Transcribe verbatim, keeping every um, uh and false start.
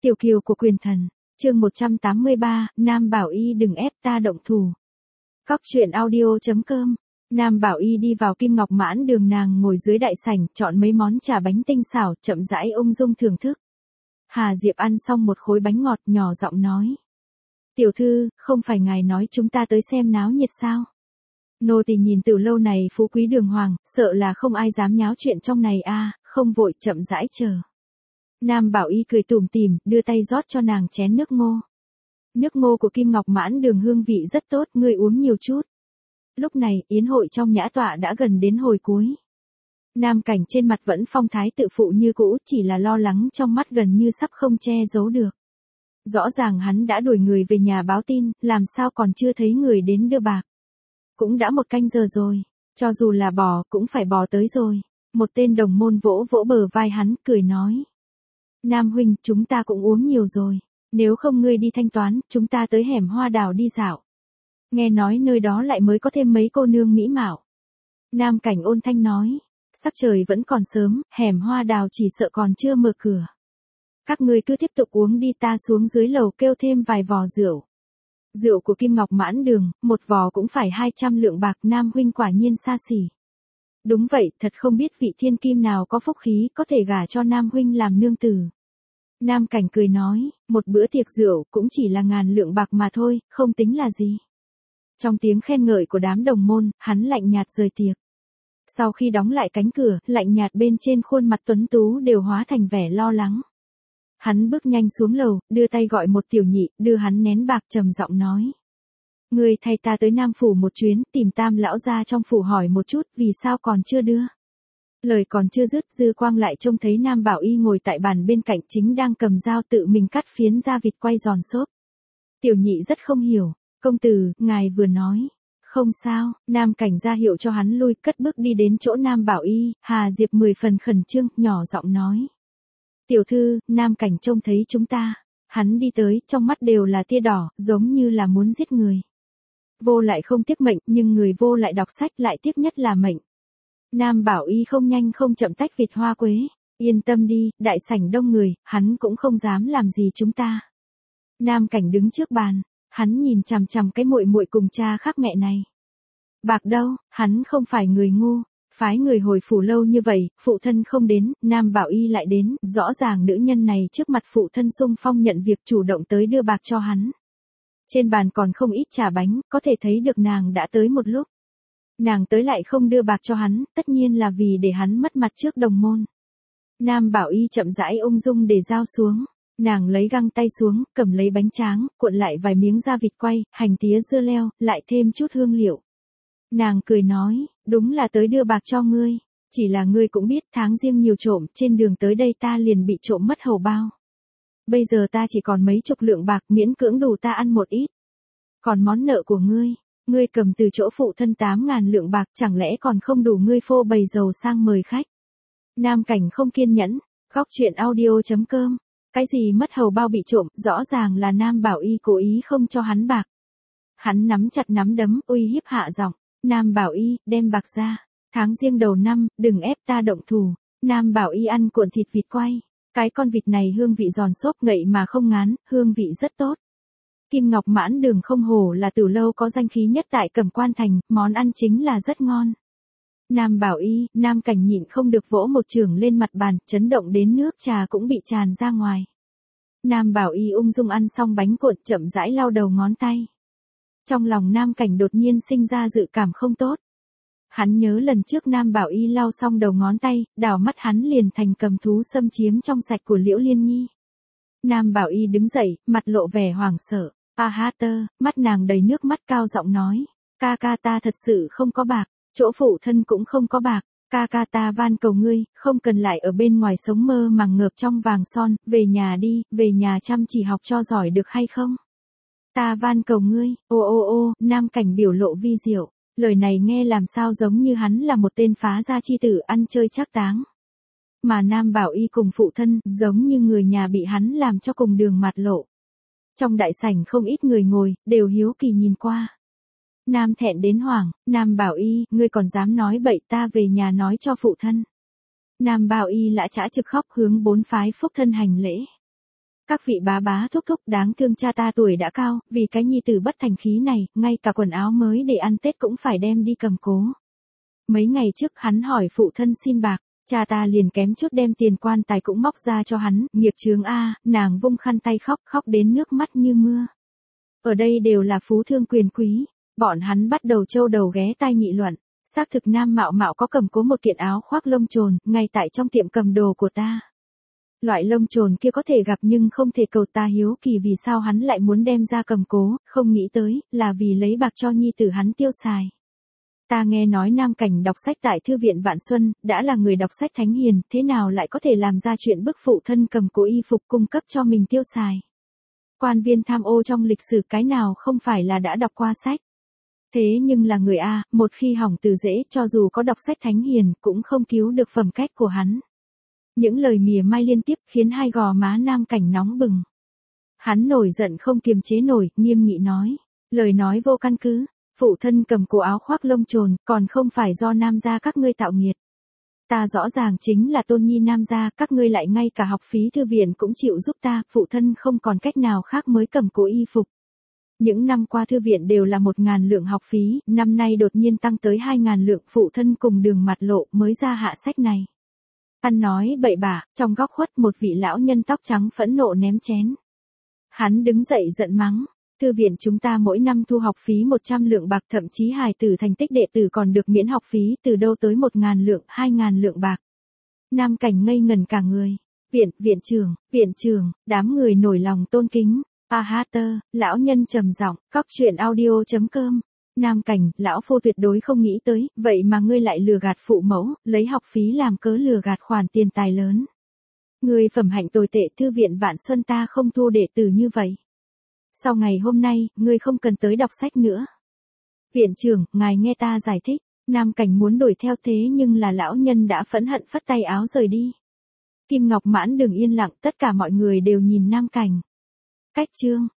Tiểu kiều của quyền thần, chương một trăm tám mươi ba, Nam Bảo Y đừng ép ta động thủ. Cóc truyện audio.com. Nam Bảo Y đi vào Kim Ngọc Mãn Đường, nàng ngồi dưới đại sảnh, chọn mấy món trà bánh tinh xảo, chậm rãi ung dung thưởng thức. Hà Diệp ăn xong một khối bánh ngọt, nhỏ giọng nói: "Tiểu thư, không phải ngài nói chúng ta tới xem náo nhiệt sao? Nô tỳ nhìn từ lâu này phú quý đường hoàng, sợ là không ai dám nháo chuyện trong này a, à, không vội, chậm rãi chờ." Nam Bảo Y cười tủm tỉm, đưa tay rót cho nàng chén nước ngô. Nước ngô của Kim Ngọc Mãn Đường hương vị rất tốt, ngươi uống nhiều chút. Lúc này, yến hội trong nhã tọa đã gần đến hồi cuối. Nam Cảnh trên mặt vẫn phong thái tự phụ như cũ, chỉ là lo lắng trong mắt gần như sắp không che giấu được. Rõ ràng hắn đã đuổi người về nhà báo tin, làm sao còn chưa thấy người đến đưa bạc. Cũng đã một canh giờ rồi, cho dù là bò cũng phải bò tới rồi. Một tên đồng môn vỗ vỗ bờ vai hắn, cười nói: "Nam huynh, chúng ta cũng uống nhiều rồi, nếu không ngươi đi thanh toán, chúng ta tới hẻm Hoa Đào đi dạo. Nghe nói nơi đó lại mới có thêm mấy cô nương mỹ mạo." Nam Cảnh ôn thanh nói: "Sắc trời vẫn còn sớm, hẻm Hoa Đào chỉ sợ còn chưa mở cửa. Các ngươi cứ tiếp tục uống đi, ta xuống dưới lầu kêu thêm vài vò rượu." Rượu của Kim Ngọc Mãn Đường, một vò cũng phải hai trăm lượng bạc, Nam huynh quả nhiên xa xỉ. Đúng vậy, thật không biết vị thiên kim nào có phúc khí có thể gả cho Nam huynh làm nương tử. Nam Cảnh cười nói: "Một bữa tiệc rượu cũng chỉ là ngàn lượng bạc mà thôi, không tính là gì." Trong tiếng khen ngợi của đám đồng môn, hắn lạnh nhạt rời tiệc. Sau khi đóng lại cánh cửa, lạnh nhạt bên trên khuôn mặt tuấn tú đều hóa thành vẻ lo lắng. Hắn bước nhanh xuống lầu, đưa tay gọi một tiểu nhị, đưa hắn nén bạc, trầm giọng nói: "Ngươi thay ta tới Nam phủ một chuyến, tìm Tam lão gia trong phủ hỏi một chút, vì sao còn chưa đưa." Lời còn chưa dứt, Dư Quang lại trông thấy Nam Bảo Y ngồi tại bàn bên cạnh, chính đang cầm dao tự mình cắt phiến da vịt quay giòn xốp. Tiểu nhị rất không hiểu: "Công tử, ngài vừa nói." "Không sao." Nam Cảnh ra hiệu cho hắn lui, cất bước đi đến chỗ Nam Bảo Y. Hà Diệp mười phần khẩn trương, nhỏ giọng nói: "Tiểu thư, Nam Cảnh trông thấy chúng ta." Hắn đi tới, trong mắt đều là tia đỏ, giống như là muốn giết người. Vô lại không tiếc mệnh, nhưng người vô lại đọc sách lại tiếc nhất là mệnh. Nam Bảo Y không nhanh không chậm tách vịt hoa quế. "Yên tâm đi, đại sảnh đông người, hắn cũng không dám làm gì chúng ta." Nam Cảnh đứng trước bàn, hắn nhìn chằm chằm cái muội muội cùng cha khác mẹ này. Bạc đâu, hắn không phải người ngu. Phái người hồi phủ lâu như vậy, phụ thân không đến, Nam Bảo Y lại đến, rõ ràng nữ nhân này trước mặt phụ thân xung phong nhận việc, chủ động tới đưa bạc cho hắn. Trên bàn còn không ít trà bánh, có thể thấy được nàng đã tới một lúc. Nàng tới lại không đưa bạc cho hắn, tất nhiên là vì để hắn mất mặt trước đồng môn. Nam Bảo Y chậm rãi ung dung để dao xuống. Nàng lấy găng tay xuống, cầm lấy bánh tráng, cuộn lại vài miếng da vịt quay, hành tía dưa leo, lại thêm chút hương liệu. Nàng cười nói: "Đúng là tới đưa bạc cho ngươi. Chỉ là ngươi cũng biết tháng riêng nhiều trộm, trên đường tới đây ta liền bị trộm mất hầu bao. Bây giờ ta chỉ còn mấy chục lượng bạc, miễn cưỡng đủ ta ăn một ít. Còn món nợ của ngươi, ngươi cầm từ chỗ phụ thân tám ngàn lượng bạc, chẳng lẽ còn không đủ ngươi phô bày giàu sang mời khách?" Nam Cảnh không kiên nhẫn. Cóc truyện audio.com. Cái gì mất hầu bao bị trộm, rõ ràng là Nam Bảo Y cố ý không cho hắn bạc. Hắn nắm chặt nắm đấm, uy hiếp hạ giọng: "Nam Bảo Y, đem bạc ra. Tháng riêng đầu năm, đừng ép ta động thủ." Nam Bảo Y ăn cuộn thịt vịt quay. Cái con vịt này hương vị giòn xốp, ngậy mà không ngán, hương vị rất tốt. Kim Ngọc Mãn Đường không hổ là từ lâu có danh khí nhất tại Cẩm Quan thành, món ăn chính là rất ngon. Nam Bảo Y, Nam Cảnh nhịn không được vỗ một chưởng lên mặt bàn, chấn động đến nước trà cũng bị tràn ra ngoài. Nam Bảo Y ung dung ăn xong bánh cuộn, chậm rãi lau đầu ngón tay. Trong lòng Nam Cảnh đột nhiên sinh ra dự cảm không tốt. Hắn nhớ lần trước Nam Bảo Y lau xong đầu ngón tay, đảo mắt hắn liền thành cầm thú xâm chiếm trong sạch của Liễu Liên Nhi. Nam Bảo Y đứng dậy, mặt lộ vẻ hoảng sợ. "A ha tơ." Mắt nàng đầy nước mắt, cao giọng nói: "Ca ca ta thật sự không có bạc, chỗ phụ thân cũng không có bạc. Ca ca ta van cầu ngươi, không cần lại ở bên ngoài sống mơ màng ngợp trong vàng son, về nhà đi, về nhà chăm chỉ học cho giỏi được hay không? Ta van cầu ngươi." Ô ô ô, Nam Cảnh biểu lộ vi diệu. Lời này nghe làm sao giống như hắn là một tên phá gia chi tử ăn chơi trác táng. Mà Nam Bảo Y cùng phụ thân, giống như người nhà bị hắn làm cho cùng đường mặt lộ. Trong đại sảnh không ít người ngồi, đều hiếu kỳ nhìn qua. Nam thẹn đến hoảng: "Nam Bảo Y, ngươi còn dám nói bậy, ta về nhà nói cho phụ thân." Nam Bảo Y lã chã trực khóc, hướng bốn phái phúc thân hành lễ. Các vị bá bá thúc thúc đáng thương cha ta tuổi đã cao, vì cái nhi tử bất thành khí này, ngay cả quần áo mới để ăn Tết cũng phải đem đi cầm cố. Mấy ngày trước hắn hỏi phụ thân xin bạc, cha ta liền kém chút đem tiền quan tài cũng móc ra cho hắn, nghiệp chướng a, nàng vung khăn tay khóc, khóc đến nước mắt như mưa. Ở đây đều là phú thương quyền quý, bọn hắn bắt đầu trâu đầu ghé tai nghị luận, xác thực Nam Mạo Mạo có cầm cố một kiện áo khoác lông trồn, ngay tại trong tiệm cầm đồ của ta. Loại lông trồn kia có thể gặp nhưng không thể cầu, ta hiếu kỳ vì sao hắn lại muốn đem ra cầm cố, không nghĩ tới, là vì lấy bạc cho nhi tử hắn tiêu xài. Ta nghe nói Nam Cảnh đọc sách tại Thư viện Vạn Xuân, đã là người đọc sách thánh hiền, thế nào lại có thể làm ra chuyện bức phụ thân cầm cố y phục cung cấp cho mình tiêu xài. Quan viên tham ô trong lịch sử cái nào không phải là đã đọc qua sách. Thế nhưng là người A, một khi hỏng từ dễ, cho dù có đọc sách thánh hiền, cũng không cứu được phẩm cách của hắn. Những lời mỉa mai liên tiếp khiến hai gò má Nam Cảnh nóng bừng. Hắn nổi giận không kiềm chế nổi, nghiêm nghị nói. Lời nói vô căn cứ, phụ thân cầm cố áo khoác lông trồn, còn không phải do Nam gia các ngươi tạo nghiệt. Ta rõ ràng chính là tôn nhi Nam gia, các ngươi lại ngay cả học phí thư viện cũng chịu giúp ta, phụ thân không còn cách nào khác mới cầm cố y phục. Những năm qua thư viện đều là một ngàn lượng học phí, năm nay đột nhiên tăng tới hai ngàn lượng, phụ thân cùng Đường mặt lộ mới ra hạ sách này. Ăn nói bậy bạ, trong góc khuất một vị lão nhân tóc trắng phẫn nộ ném chén. Hắn đứng dậy giận mắng, thư viện chúng ta mỗi năm thu học phí một trăm lượng bạc, thậm chí hài tử thành tích đệ tử còn được miễn học phí, từ đâu tới một ngàn lượng, hai ngàn lượng bạc. Nam Cảnh ngây ngần cả người, viện, viện trưởng, viện trưởng, đám người nổi lòng tôn kính. A ha tơ, lão nhân trầm giọng, cóc truyện audio chấm com. Nam Cảnh, lão phu tuyệt đối không nghĩ tới, vậy mà ngươi lại lừa gạt phụ mẫu, lấy học phí làm cớ lừa gạt khoản tiền tài lớn. Ngươi phẩm hạnh tồi tệ, Thư viện Vạn Xuân ta không thu đệ tử như vậy. Sau ngày hôm nay, ngươi không cần tới đọc sách nữa. Viện trưởng, ngài nghe ta giải thích. Nam Cảnh muốn đuổi theo thế nhưng là lão nhân đã phẫn hận phất tay áo rời đi. Kim Ngọc Mãn Đường yên lặng, tất cả mọi người đều nhìn Nam Cảnh. Cách chương